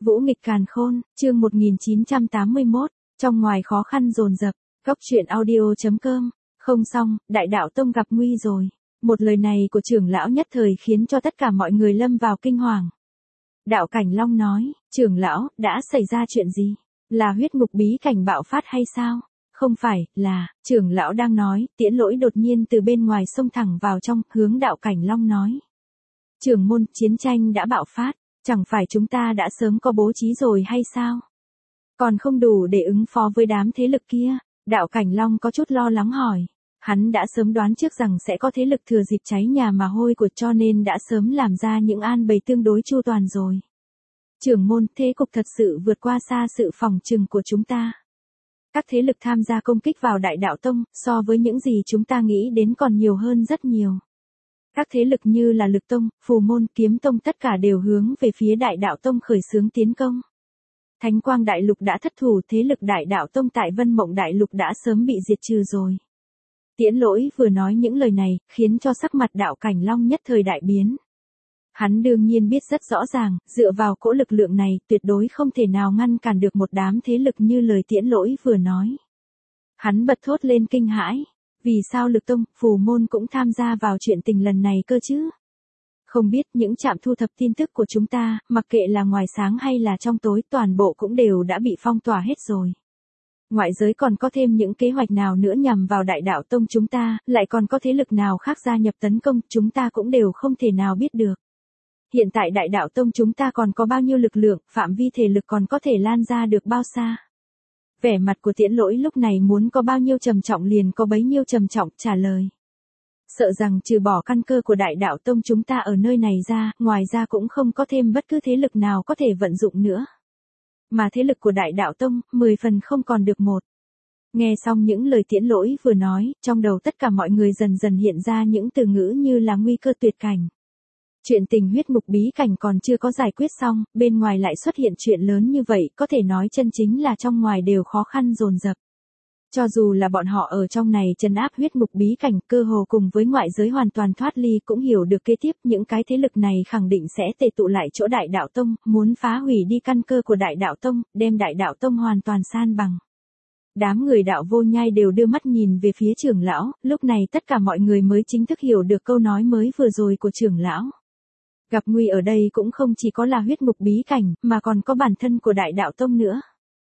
Vũ nghịch càn khôn, chương 1981, trong ngoài khó khăn dồn dập, góc truyện audio.com, không xong, đại đạo tông gặp nguy rồi. Một lời này của trưởng lão nhất thời khiến cho tất cả mọi người lâm vào kinh hoàng. Đạo Cảnh Long nói, trưởng lão, đã xảy ra chuyện gì? Là huyết ngục bí cảnh bạo phát hay sao? Không phải, là, trưởng lão đang nói, Tiễn Lỗi đột nhiên từ bên ngoài xông thẳng vào trong, hướng Đạo Cảnh Long nói. Trưởng môn, chiến tranh đã bạo phát, chẳng phải chúng ta đã sớm có bố trí rồi hay sao? Còn không đủ để ứng phó với đám thế lực kia, Đạo Cảnh Long có chút lo lắng hỏi. Hắn đã sớm đoán trước rằng sẽ có thế lực thừa dịp cháy nhà mà hôi của, cho nên đã sớm làm ra những an bày tương đối chu toàn rồi. Trưởng môn, thế cục thật sự vượt qua xa sự phòng trừng của chúng ta. Các thế lực tham gia công kích vào Đại Đạo Tông, so với những gì chúng ta nghĩ đến còn nhiều hơn rất nhiều. Các thế lực như là Lực Tông, Phù Môn, Kiếm Tông tất cả đều hướng về phía Đại Đạo Tông khởi xướng tiến công. Thánh Quang Đại Lục đã thất thủ, thế lực Đại Đạo Tông tại Vân Mộng Đại Lục đã sớm bị diệt trừ rồi. Tiễn Lỗi vừa nói những lời này, khiến cho sắc mặt Đạo Cảnh Long nhất thời đại biến. Hắn đương nhiên biết rất rõ ràng, dựa vào cỗ lực lượng này, tuyệt đối không thể nào ngăn cản được một đám thế lực như lời Tiễn Lỗi vừa nói. Hắn bật thốt lên kinh hãi, vì sao Lực Tông, Phù Môn cũng tham gia vào chuyện tình lần này cơ chứ? Không biết những trạm thu thập tin tức của chúng ta, mặc kệ là ngoài sáng hay là trong tối, toàn bộ cũng đều đã bị phong tỏa hết rồi. Ngoại giới còn có thêm những kế hoạch nào nữa nhằm vào Đại Đạo Tông chúng ta, lại còn có thế lực nào khác gia nhập tấn công, chúng ta cũng đều không thể nào biết được. Hiện tại Đại Đạo Tông chúng ta còn có bao nhiêu lực lượng, phạm vi thể lực còn có thể lan ra được bao xa? Vẻ mặt của Tiễn Lỗi lúc này muốn có bao nhiêu trầm trọng liền có bấy nhiêu trầm trọng trả lời. Sợ rằng trừ bỏ căn cơ của Đại Đạo Tông chúng ta ở nơi này ra, ngoài ra cũng không có thêm bất cứ thế lực nào có thể vận dụng nữa. Mà thế lực của Đại Đạo Tông, 10 phần không còn được một. Nghe xong những lời Tiễn Lỗi vừa nói, trong đầu tất cả mọi người dần dần hiện ra những từ ngữ như là nguy cơ tuyệt cảnh. Chuyện tình huyết ngục bí cảnh còn chưa có giải quyết xong, bên ngoài lại xuất hiện chuyện lớn như vậy, có thể nói chân chính là trong ngoài đều khó khăn dồn dập. Cho dù là bọn họ ở trong này trấn áp huyết ngục bí cảnh, cơ hồ cùng với ngoại giới hoàn toàn thoát ly, cũng hiểu được kế tiếp những cái thế lực này khẳng định sẽ tề tụ lại chỗ Đại Đạo Tông, muốn phá hủy đi căn cơ của Đại Đạo Tông, đem Đại Đạo Tông hoàn toàn san bằng. Đám người Đạo Vô Nhai đều đưa mắt nhìn về phía trưởng lão, lúc này tất cả mọi người mới chính thức hiểu được câu nói mới vừa rồi của trưởng lão. Gặp nguy ở đây cũng không chỉ có là huyết ngục bí cảnh, mà còn có bản thân của Đại Đạo Tông nữa.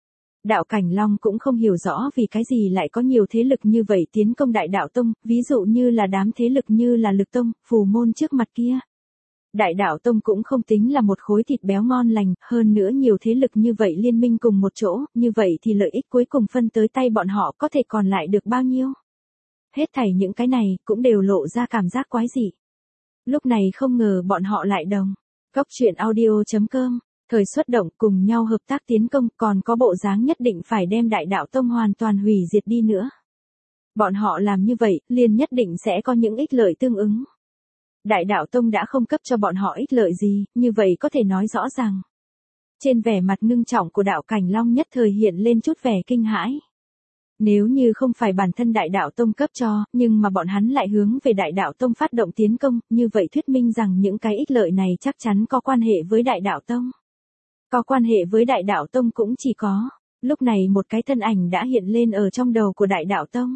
Đạo Cảnh Long cũng không hiểu rõ vì cái gì lại có nhiều thế lực như vậy tiến công Đại Đạo Tông, ví dụ như là đám thế lực như là Lực Tông, Phù Môn trước mặt kia. Đại Đạo Tông cũng không tính là một khối thịt béo ngon lành, hơn nữa nhiều thế lực như vậy liên minh cùng một chỗ, như vậy thì lợi ích cuối cùng phân tới tay bọn họ có thể còn lại được bao nhiêu? Hết thảy những cái này cũng đều lộ ra cảm giác quái dị. Lúc này không ngờ bọn họ lại đồng. Góc truyện audio.com, thời xuất động cùng nhau hợp tác tiến công, còn có bộ dáng nhất định phải đem Đại Đạo Tông hoàn toàn hủy diệt đi nữa. Bọn họ làm như vậy, liền nhất định sẽ có những ích lợi tương ứng. Đại Đạo Tông đã không cấp cho bọn họ ích lợi gì, như vậy có thể nói rõ ràng. Trên vẻ mặt ngưng trọng của Đạo Cảnh Long nhất thời hiện lên chút vẻ kinh hãi. Nếu như không phải bản thân Đại Đạo Tông cấp cho, nhưng mà bọn hắn lại hướng về Đại Đạo Tông phát động tiến công, như vậy thuyết minh rằng những cái ích lợi này chắc chắn có quan hệ với Đại Đạo Tông. Có quan hệ với Đại Đạo Tông cũng chỉ có. Lúc này một cái thân ảnh đã hiện lên ở trong đầu của Đại Đạo Tông.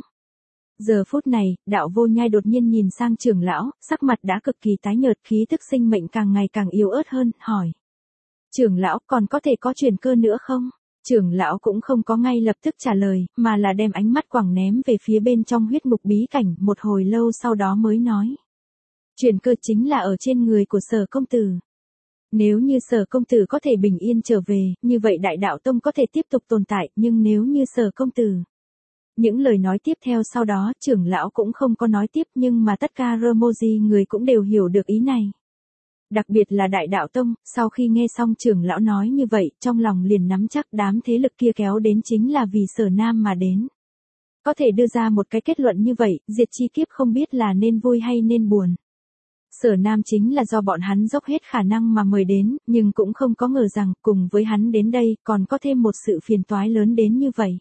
Giờ phút này, Đạo Vô Nhai đột nhiên nhìn sang trưởng lão, sắc mặt đã cực kỳ tái nhợt, khí tức sinh mệnh càng ngày càng yếu ớt hơn, hỏi. Trưởng lão, còn có thể có truyền cơ nữa không? Trưởng lão cũng không có ngay lập tức trả lời, mà là đem ánh mắt quẳng ném về phía bên trong huyết ngục bí cảnh, một hồi lâu sau đó mới nói. Truyền cơ chính là ở trên người của Sở công tử. Nếu như Sở công tử có thể bình yên trở về, như vậy Đại Đạo Tông có thể tiếp tục tồn tại, nhưng nếu như Sở công tử. Những lời nói tiếp theo sau đó, trưởng lão cũng không có nói tiếp, nhưng mà tất cả Ramoji người cũng đều hiểu được ý này. Đặc biệt là Đại Đạo Tông, sau khi nghe xong trưởng lão nói như vậy, trong lòng liền nắm chắc đám thế lực kia kéo đến chính là vì Sở Nam mà đến. Có thể đưa ra một cái kết luận như vậy, diệt chi kiếp không biết là nên vui hay nên buồn. Sở Nam chính là do bọn hắn dốc hết khả năng mà mời đến, nhưng cũng không có ngờ rằng, cùng với hắn đến đây, còn có thêm một sự phiền toái lớn đến như vậy.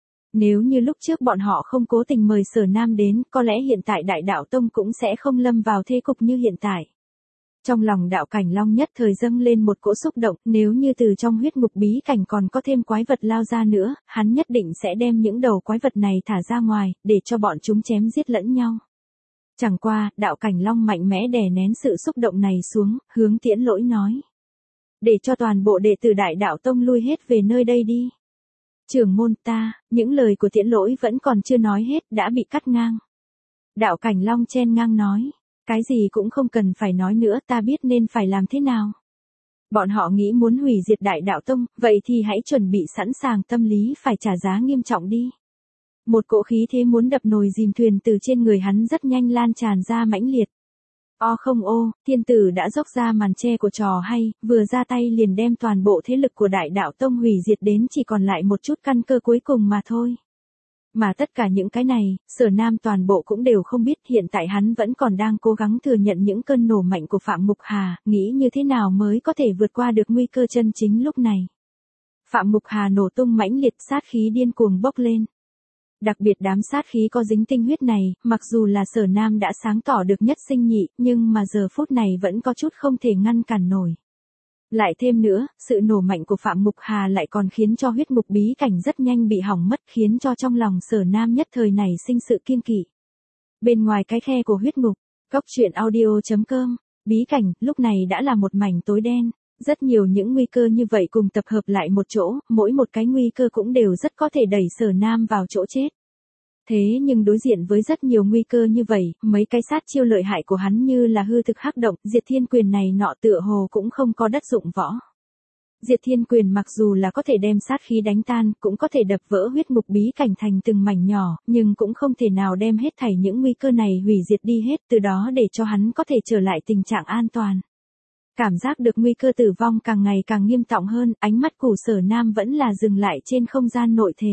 Nếu như lúc trước bọn họ không cố tình mời Sở Nam đến, có lẽ hiện tại Đại Đạo Tông cũng sẽ không lâm vào thế cục như hiện tại. Trong lòng đạo cảnh long nhất thời dâng lên một cỗ xúc động, nếu như từ trong huyết ngục bí cảnh còn có thêm quái vật lao ra nữa, hắn nhất định sẽ đem những đầu quái vật này thả ra ngoài, để cho bọn chúng chém giết lẫn nhau. Chẳng qua, đạo cảnh long mạnh mẽ đè nén sự xúc động này xuống, hướng Tiễn Lỗi nói. Để cho toàn bộ đệ tử Đại Đạo Tông lui hết về nơi đây đi. Trưởng môn ta, những lời của Tiễn Lỗi vẫn còn chưa nói hết, đã bị cắt ngang. Đạo cảnh long chen ngang nói. Cái gì cũng không cần phải nói nữa, ta biết nên phải làm thế nào. Bọn họ nghĩ muốn hủy diệt Đại Đạo Tông, vậy thì hãy chuẩn bị sẵn sàng tâm lý phải trả giá nghiêm trọng đi. Một cỗ khí thế muốn đập nồi dìm thuyền từ trên người hắn rất nhanh lan tràn ra mãnh liệt. O không ô, thiên tử đã dốc ra màn che của trò hay, vừa ra tay liền đem toàn bộ thế lực của Đại Đạo Tông hủy diệt đến chỉ còn lại một chút căn cơ cuối cùng mà thôi. Mà tất cả những cái này, Sở Nam toàn bộ cũng đều không biết, hiện tại hắn vẫn còn đang cố gắng thừa nhận những cơn nổ mạnh của Phạm Mục Hà, nghĩ như thế nào mới có thể vượt qua được nguy cơ chân chính lúc này. Phạm Mục Hà nổ tung mãnh liệt, sát khí điên cuồng bốc lên. Đặc biệt đám sát khí có dính tinh huyết này, mặc dù là Sở Nam đã sáng tỏ được nhất sinh nhị, nhưng mà giờ phút này vẫn có chút không thể ngăn cản nổi. Lại thêm nữa, sự nổ mạnh của Phạm Mục Hà lại còn khiến cho huyết ngục bí cảnh rất nhanh bị hỏng mất, khiến cho trong lòng Sở Nam nhất thời này sinh sự kiêng kỵ. Bên ngoài cái khe của huyết ngục, Cốc Truyện Audio.com, bí cảnh lúc này đã là một mảnh tối đen. Rất nhiều những nguy cơ như vậy cùng tập hợp lại một chỗ, mỗi một cái nguy cơ cũng đều rất có thể đẩy Sở Nam vào chỗ chết. Thế nhưng đối diện với rất nhiều nguy cơ như vậy, mấy cái sát chiêu lợi hại của hắn như là hư thực hắc động, diệt thiên quyền này nọ tựa hồ cũng không có đất dụng võ. Diệt thiên quyền mặc dù là có thể đem sát khí đánh tan, cũng có thể đập vỡ huyết ngục bí cảnh thành từng mảnh nhỏ, nhưng cũng không thể nào đem hết thảy những nguy cơ này hủy diệt đi hết, từ đó để cho hắn có thể trở lại tình trạng an toàn. Cảm giác được nguy cơ tử vong càng ngày càng nghiêm trọng hơn, ánh mắt của Sở Nam vẫn là dừng lại trên không gian nội thể.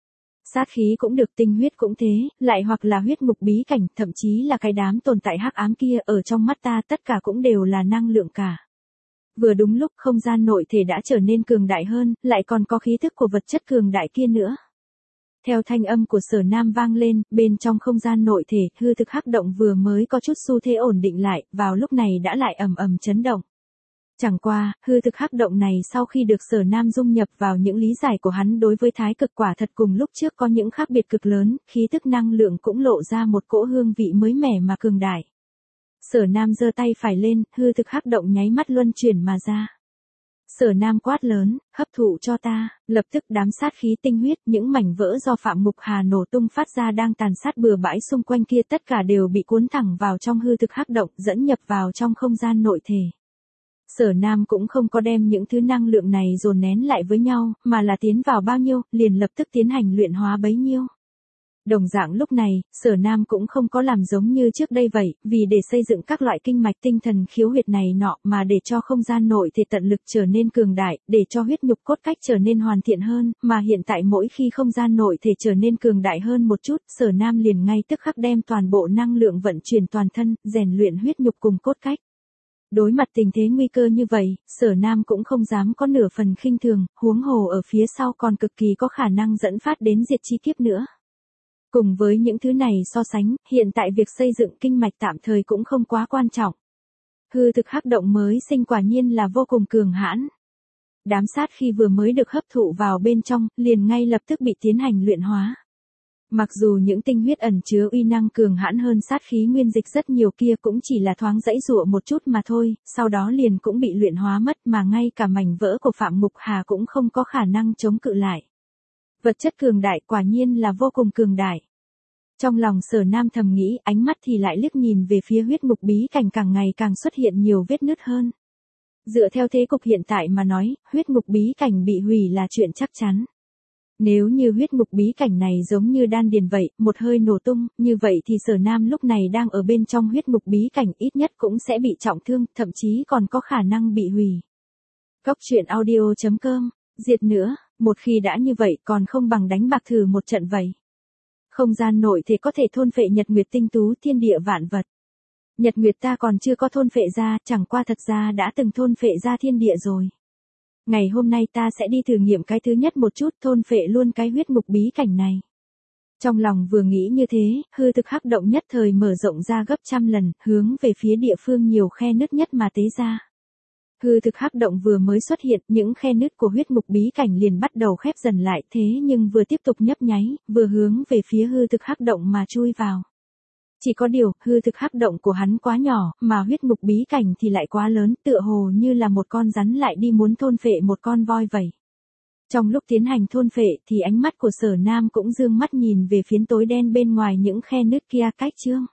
Sát khí cũng được, tinh huyết cũng thế, lại hoặc là huyết ngục bí cảnh, thậm chí là cái đám tồn tại hắc ám kia, ở trong mắt ta tất cả cũng đều là năng lượng cả. Vừa đúng lúc không gian nội thể đã trở nên cường đại hơn, lại còn có khí thức của vật chất cường đại kia nữa. Theo thanh âm của Sở Nam vang lên, bên trong không gian nội thể, hư thực hắc động vừa mới có chút xu thế ổn định lại, vào lúc này đã lại ầm ầm chấn động. Chẳng qua, hư thực hắc động này sau khi được Sở Nam dung nhập vào những lý giải của hắn đối với thái cực quả thật cùng lúc trước có những khác biệt cực lớn, khí thức năng lượng cũng lộ ra một cỗ hương vị mới mẻ mà cường đại. Sở Nam giơ tay phải lên, hư thực hắc động nháy mắt luân chuyển mà ra. Sở Nam quát lớn, hấp thụ cho ta, lập tức đám sát khí tinh huyết, những mảnh vỡ do Phạm Mục Hà nổ tung phát ra đang tàn sát bừa bãi xung quanh kia tất cả đều bị cuốn thẳng vào trong hư thực hắc động, dẫn nhập vào trong không gian nội thể. Sở Nam cũng không có đem những thứ năng lượng này dồn nén lại với nhau, mà là tiến vào bao nhiêu, liền lập tức tiến hành luyện hóa bấy nhiêu. Đồng dạng lúc này, Sở Nam cũng không có làm giống như trước đây vậy, vì để xây dựng các loại kinh mạch tinh thần khiếu huyệt này nọ mà để cho không gian nội thể tận lực trở nên cường đại, để cho huyết nhục cốt cách trở nên hoàn thiện hơn, mà hiện tại mỗi khi không gian nội thể trở nên cường đại hơn một chút, Sở Nam liền ngay tức khắc đem toàn bộ năng lượng vận chuyển toàn thân, rèn luyện huyết nhục cùng cốt cách. Đối mặt tình thế nguy cơ như vậy, Sở Nam cũng không dám có nửa phần khinh thường, huống hồ ở phía sau còn cực kỳ có khả năng dẫn phát đến diệt chi kiếp nữa. Cùng với những thứ này so sánh, hiện tại việc xây dựng kinh mạch tạm thời cũng không quá quan trọng. Hư thực hắc động mới sinh quả nhiên là vô cùng cường hãn. Đám sát khi vừa mới được hấp thụ vào bên trong, liền ngay lập tức bị tiến hành luyện hóa. Mặc dù những tinh huyết ẩn chứa uy năng cường hãn hơn sát khí nguyên dịch rất nhiều kia cũng chỉ là thoáng dãy dụa một chút mà thôi, sau đó liền cũng bị luyện hóa mất mà ngay cả mảnh vỡ của Phạm Mục Hà cũng không có khả năng chống cự lại. Vật chất cường đại quả nhiên là vô cùng cường đại. Trong lòng Sở Nam thầm nghĩ, ánh mắt thì lại liếc nhìn về phía huyết ngục bí cảnh càng ngày càng xuất hiện nhiều vết nứt hơn. Dựa theo thế cục hiện tại mà nói, huyết ngục bí cảnh bị hủy là chuyện chắc chắn. Nếu như huyết ngục bí cảnh này giống như đan điền vậy, một hơi nổ tung, như vậy thì Sở Nam lúc này đang ở bên trong huyết ngục bí cảnh ít nhất cũng sẽ bị trọng thương, thậm chí còn có khả năng bị hủy. Cốc Truyện Audio.com, diệt nữa, một khi đã như vậy còn không bằng đánh bạc thử một trận vậy. Không gian nội thể có thể thôn phệ nhật nguyệt tinh tú thiên địa vạn vật. Nhật nguyệt ta còn chưa có thôn phệ ra, chẳng qua thật ra đã từng thôn phệ ra thiên địa rồi. Ngày hôm nay ta sẽ đi thử nghiệm cái thứ nhất một chút, thôn phệ luôn cái huyết ngục bí cảnh này. Trong lòng vừa nghĩ như thế, hư thực hắc động nhất thời mở rộng ra gấp trăm lần, hướng về phía địa phương nhiều khe nứt nhất mà tế ra. Hư thực hắc động vừa mới xuất hiện, những khe nứt của huyết ngục bí cảnh liền bắt đầu khép dần lại, thế nhưng vừa tiếp tục nhấp nháy, vừa hướng về phía hư thực hắc động mà chui vào. Chỉ có điều, hư thực hắc động của hắn quá nhỏ, mà huyết ngục bí cảnh thì lại quá lớn, tựa hồ như là một con rắn lại đi muốn thôn phệ một con voi vậy. Trong lúc tiến hành thôn phệ thì ánh mắt của Sở Nam cũng dương mắt nhìn về phiến tối đen bên ngoài những khe nứt kia. Cách chương